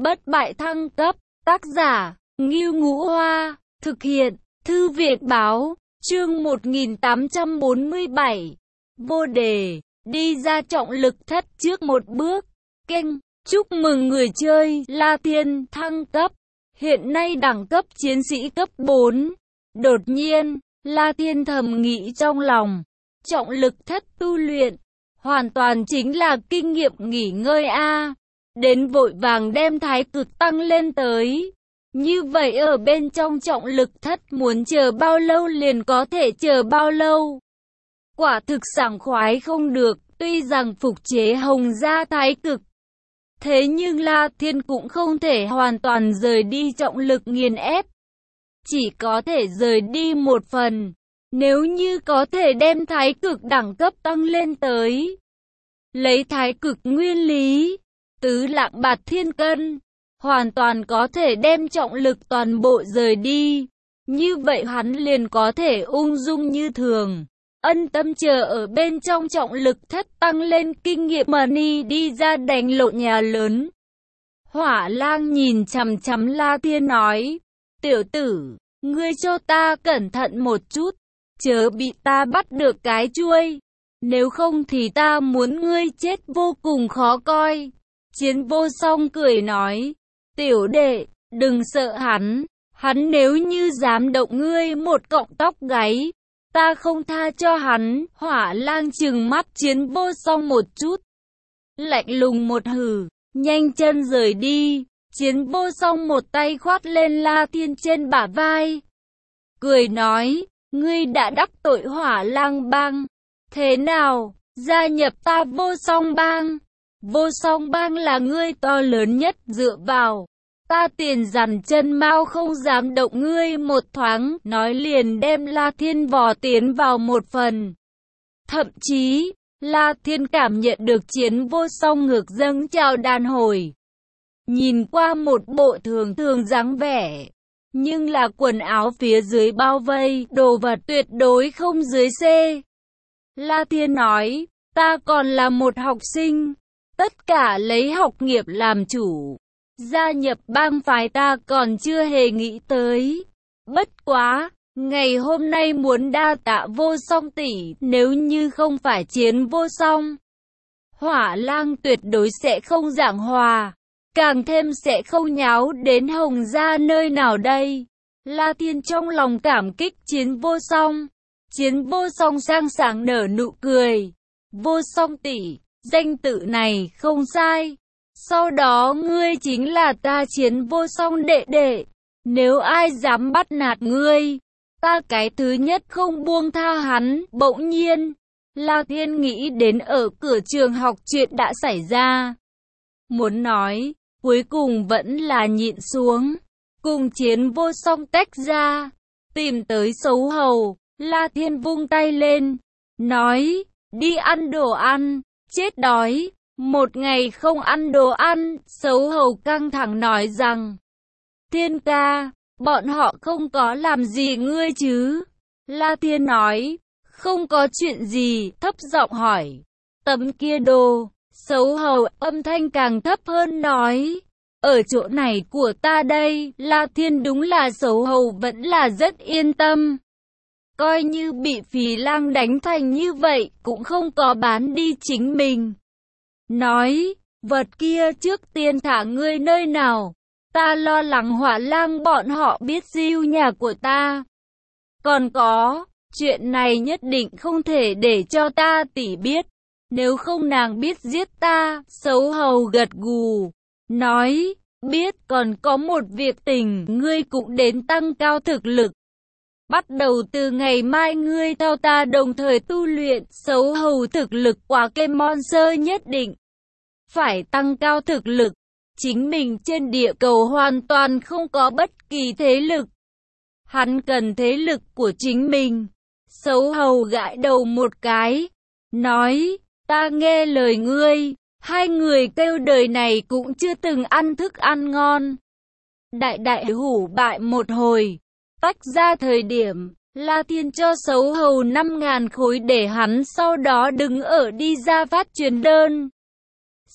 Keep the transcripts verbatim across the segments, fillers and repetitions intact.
Bất bại thăng cấp, tác giả, Ngưu Ngũ Hoa, thực hiện, Thư viện Báo, chương một nghìn tám trăm bốn mươi bảy, vô đề, đi ra trọng lực thất trước một bước, kênh, chúc mừng người chơi, La Thiên, thăng cấp, hiện nay đẳng cấp chiến sĩ cấp bốn, đột nhiên, La Thiên thầm nghĩ trong lòng, trọng lực thất tu luyện, hoàn toàn chính là kinh nghiệm nghỉ ngơi a. Đến vội vàng đem thái cực tăng lên tới. Như vậy ở bên trong trọng lực thất muốn chờ bao lâu liền có thể chờ bao lâu. Quả thực sảng khoái không được, tuy rằng phục chế hồng gia thái cực. Thế nhưng La Thiên cũng không thể hoàn toàn rời đi trọng lực nghiền ép. Chỉ có thể rời đi một phần. Nếu như có thể đem thái cực đẳng cấp tăng lên tới. Lấy thái cực nguyên lý. Tứ lạng bạt thiên cân, hoàn toàn có thể đem trọng lực toàn bộ rời đi. Như vậy hắn liền có thể ung dung như thường, ân tâm chờ ở bên trong trọng lực thất tăng lên kinh nghiệm money đi ra đánh lộn nhà lớn. Hỏa Lang nhìn chằm chằm La Thiên nói, tiểu tử, ngươi cho ta cẩn thận một chút, chớ bị ta bắt được cái chuôi, nếu không thì ta muốn ngươi chết vô cùng khó coi. Chiến Vô Song cười nói, tiểu đệ, đừng sợ hắn, hắn nếu như dám động ngươi một cọng tóc gáy, ta không tha cho hắn. Hỏa Lang trừng mắt Chiến Vô Song một chút, lạnh lùng một hừ, nhanh chân rời đi. Chiến Vô Song một tay khoát lên La Thiên trên bả vai, cười nói, ngươi đã đắc tội Hỏa Lang bang, thế nào, gia nhập ta Vô Song bang. Vô Song bang là ngươi to lớn nhất dựa vào. Ta tiền dằn chân mau không dám động ngươi một thoáng. Nói liền đem La Thiên vò tiến vào một phần. Thậm chí, La Thiên cảm nhận được Chiến Vô Song ngược dâng chào đàn hồi. Nhìn qua một bộ thường thường dáng vẻ. Nhưng là quần áo phía dưới bao vây, đồ vật tuyệt đối không dưới C. La Thiên nói, ta còn là một học sinh. Tất cả lấy học nghiệp làm chủ. Gia nhập bang phái ta còn chưa hề nghĩ tới. Bất quá, ngày hôm nay muốn đa tạ Vô Song tỷ, nếu như không phải Chiến Vô Song, Hỏa Lang tuyệt đối sẽ không giảng hòa, càng thêm sẽ không nháo đến Hồng gia nơi nào đây. La Thiên trong lòng cảm kích Chiến Vô Song. Chiến Vô Song sang sảng nở nụ cười. Vô Song tỷ, danh tự này không sai. Sau đó ngươi chính là ta Chiến Vô Song đệ đệ. Nếu ai dám bắt nạt ngươi, ta cái thứ nhất không buông tha hắn. Bỗng nhiên, La Thiên nghĩ đến ở cửa trường học chuyện đã xảy ra. Muốn nói, cuối cùng vẫn là nhịn xuống. Cùng Chiến Vô Song tách ra, tìm tới Sấu Hầu. La Thiên vung tay lên, nói, đi ăn đồ ăn. Chết đói, một ngày không ăn đồ ăn. Sấu Hầu căng thẳng nói rằng, Thiên ca, bọn họ không có làm gì ngươi chứ? La Thiên nói, không có chuyện gì. Thấp giọng hỏi, tấm kia đồ. Sấu Hầu âm thanh càng thấp hơn nói, ở chỗ này của ta đây. La Thiên đúng là Sấu Hầu vẫn là rất yên tâm. Coi như bị Phì Lang đánh thành như vậy, cũng không có bán đi chính mình. Nói, vật kia trước tiên thả ngươi nơi nào. Ta lo lắng Hỏa Lang bọn họ biết diêu nhà của ta. Còn có, chuyện này nhất định không thể để cho ta tỷ biết. Nếu không nàng biết giết ta. Sấu Hầu gật gù, nói, biết. Còn có một việc tình, ngươi cũng đến tăng cao thực lực. Bắt đầu từ ngày mai ngươi theo ta đồng thời tu luyện. Sấu Hầu thực lực quá kem monster nhất định phải tăng cao thực lực. Chính mình trên địa cầu hoàn toàn không có bất kỳ thế lực. Hắn cần thế lực của chính mình. Sấu Hầu gãi đầu một cái, nói, ta nghe lời ngươi. Hai người kêu đời này cũng chưa từng ăn thức ăn ngon. Đại đại hủ bại một hồi. Tách ra thời điểm, La Thiên cho Sấu Hầu năm ngàn khối để hắn sau đó đứng ở đi ra phát truyền đơn.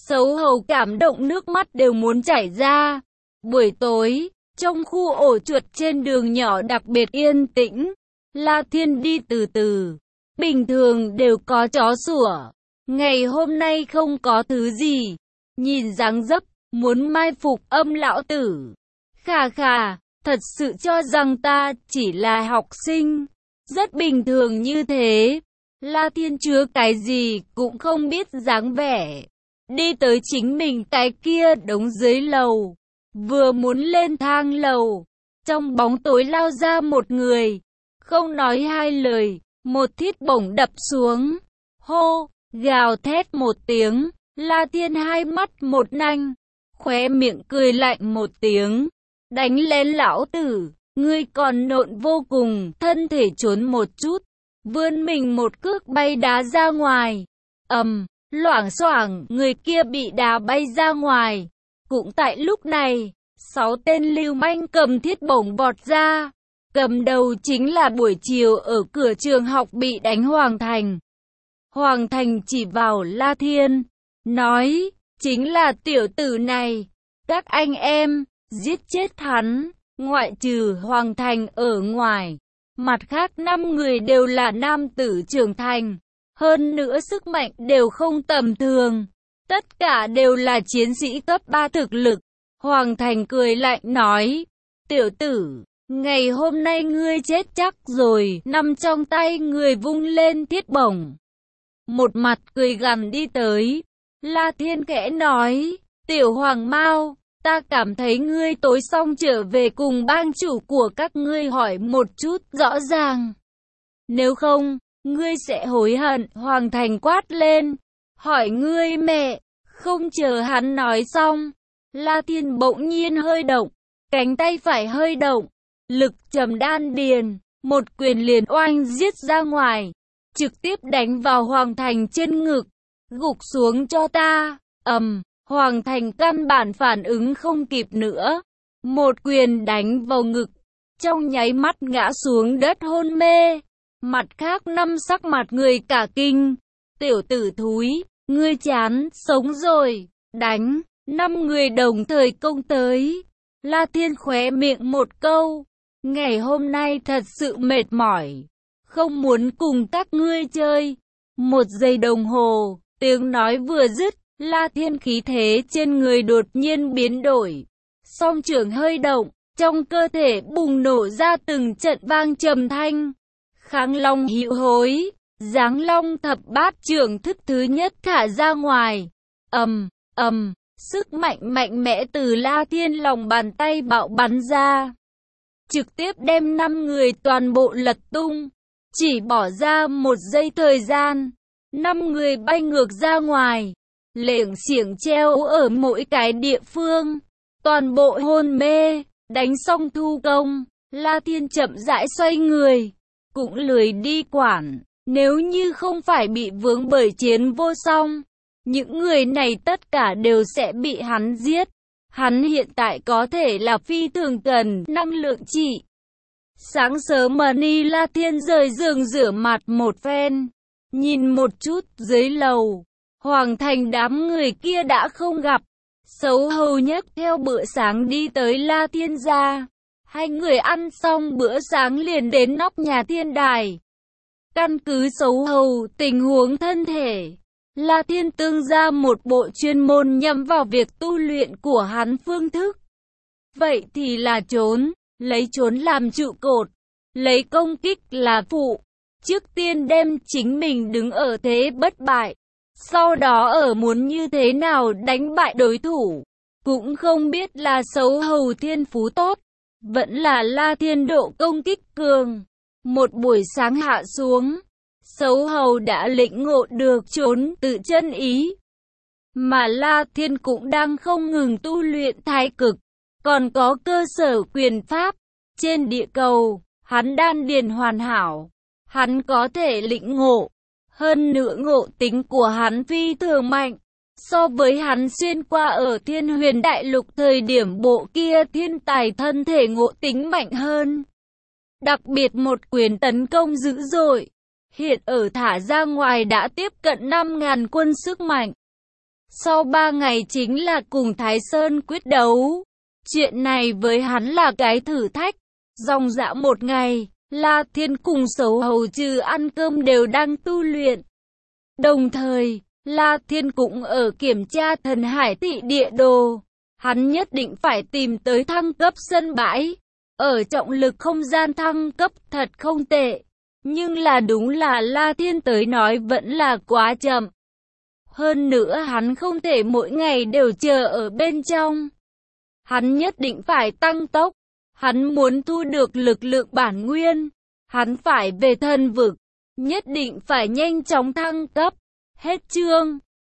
Sấu hầu cảm động nước mắt đều muốn chảy ra. Buổi tối, trong khu ổ chuột trên đường nhỏ đặc biệt yên tĩnh, La Thiên đi từ từ. Bình thường đều có chó sủa. Ngày hôm nay không có thứ gì. Nhìn dáng dấp, muốn mai phục âm lão tử. Khà khà, thật sự cho rằng ta chỉ là học sinh. Rất bình thường như thế. La Thiên chứa cái gì cũng không biết dáng vẻ. Đi tới chính mình cái kia đống dưới lầu. Vừa muốn lên thang lầu. Trong bóng tối lao ra một người. Không nói hai lời. Một thiết bổng đập xuống. Hô, gào thét một tiếng. La Thiên hai mắt một nanh. Khóe miệng cười lạnh một tiếng. Đánh lên lão tử. Ngươi còn nộn vô cùng. Thân thể trốn một chút. Vươn mình một cước bay đá ra ngoài. Ầm, loảng xoảng, người kia bị đá bay ra ngoài. Cũng tại lúc này, sáu tên lưu manh cầm thiết bổng vọt ra. Cầm đầu chính là buổi chiều ở cửa trường học bị đánh Hoàng Thành. Hoàng Thành chỉ vào La Thiên, nói, chính là tiểu tử này. Các anh em, giết chết hắn, ngoại trừ Hoàng Thành ở ngoài. Mặt khác năm người đều là nam tử trưởng thành. Hơn nữa sức mạnh đều không tầm thường. Tất cả đều là chiến sĩ cấp ba thực lực. Hoàng Thành cười lạnh nói, tiểu tử, ngày hôm nay ngươi chết chắc rồi. Nằm trong tay người vung lên thiết bổng. Một mặt cười gằn đi tới. La Thiên khẽ nói, tiểu Hoàng Mao, ta cảm thấy ngươi tối xong trở về cùng bang chủ của các ngươi hỏi một chút rõ ràng. Nếu không, ngươi sẽ hối hận. Hoàng Thành quát lên, hỏi ngươi mẹ. Không chờ hắn nói xong, La Thiên bỗng nhiên hơi động, cánh tay phải hơi động, lực trầm đan điền, một quyền liền oanh giết ra ngoài, trực tiếp đánh vào Hoàng Thành trên ngực, gục xuống cho ta. Ầm, Hoàng Thành căn bản phản ứng không kịp nữa, một quyền đánh vào ngực, trong nháy mắt ngã xuống đất hôn mê. Mặt khác năm sắc mặt người cả kinh, tiểu tử thúi, ngươi chán sống rồi, đánh. Năm người đồng thời công tới. La Thiên khóe miệng một câu, ngày hôm nay thật sự mệt mỏi, không muốn cùng các ngươi chơi. Một giây đồng hồ, tiếng nói vừa dứt, La Thiên khí thế trên người đột nhiên biến đổi, song trưởng hơi động, trong cơ thể bùng nổ ra từng trận vang trầm thanh. Kháng Long hữu hối, Giáng Long thập bát trưởng thức thứ nhất thả ra ngoài. Ầm, ầm, sức mạnh mạnh mẽ từ La Thiên lòng bàn tay bạo bắn ra, trực tiếp đem năm người toàn bộ lật tung. Chỉ bỏ ra một giây thời gian, năm người bay ngược ra ngoài, lềng xiềng treo ở mỗi cái địa phương, toàn bộ hôn mê. Đánh xong thu công, La Thiên chậm rãi xoay người, cũng lười đi quản. Nếu như không phải bị vướng bởi chiến vô song, những người này tất cả đều sẽ bị hắn giết. Hắn hiện tại có thể là phi thường cần năng lượng trị. Sáng sớm Mani La Thiên rời giường rửa mặt một phen, nhìn một chút dưới lầu, Hoàng Thành đám người kia đã không gặp. Xấu hầu nhất theo bữa sáng đi tới La Thiên gia. Hai người ăn xong bữa sáng liền đến nóc nhà thiên đài. Căn cứ xấu hầu tình huống thân thể, La Thiên tương ra một bộ chuyên môn nhắm vào việc tu luyện của hắn phương thức. Vậy thì là trốn, lấy trốn làm trụ cột, lấy công kích là phụ. Trước tiên đem chính mình đứng ở thế bất bại, sau đó ở muốn như thế nào đánh bại đối thủ. Cũng không biết là xấu hầu thiên phú tốt, vẫn là La Thiên độ công kích cường. Một buổi sáng hạ xuống, xấu hầu đã lĩnh ngộ được trốn tự chân ý. Mà La Thiên cũng đang không ngừng tu luyện thái cực, còn có cơ sở quyền pháp. Trên địa cầu, hắn đan điền hoàn hảo, hắn có thể lĩnh ngộ. Hơn nữa ngộ tính của hắn phi thường mạnh. So với hắn xuyên qua ở Thiên Huyền Đại Lục thời điểm bộ kia thiên tài thân thể ngộ tính mạnh hơn. Đặc biệt một quyền tấn công dữ dội, hiện ở thả ra ngoài đã tiếp cận năm ngàn quân sức mạnh. Sau ba ngày chính là cùng Thái Sơn quyết đấu. Chuyện này với hắn là cái thử thách. Dòng dã một ngày, La Thiên cùng Sầu hầu trừ ăn cơm đều đang tu luyện. Đồng thời, La Thiên cũng ở kiểm tra thần hải thị địa đồ. Hắn nhất định phải tìm tới thăng cấp sân bãi. Ở trọng lực không gian thăng cấp thật không tệ. Nhưng là đúng là La Thiên tới nói vẫn là quá chậm. Hơn nữa hắn không thể mỗi ngày đều chờ ở bên trong. Hắn nhất định phải tăng tốc. Hắn muốn thu được lực lượng bản nguyên. Hắn phải về thần vực. Nhất định phải nhanh chóng thăng cấp. Hết chương.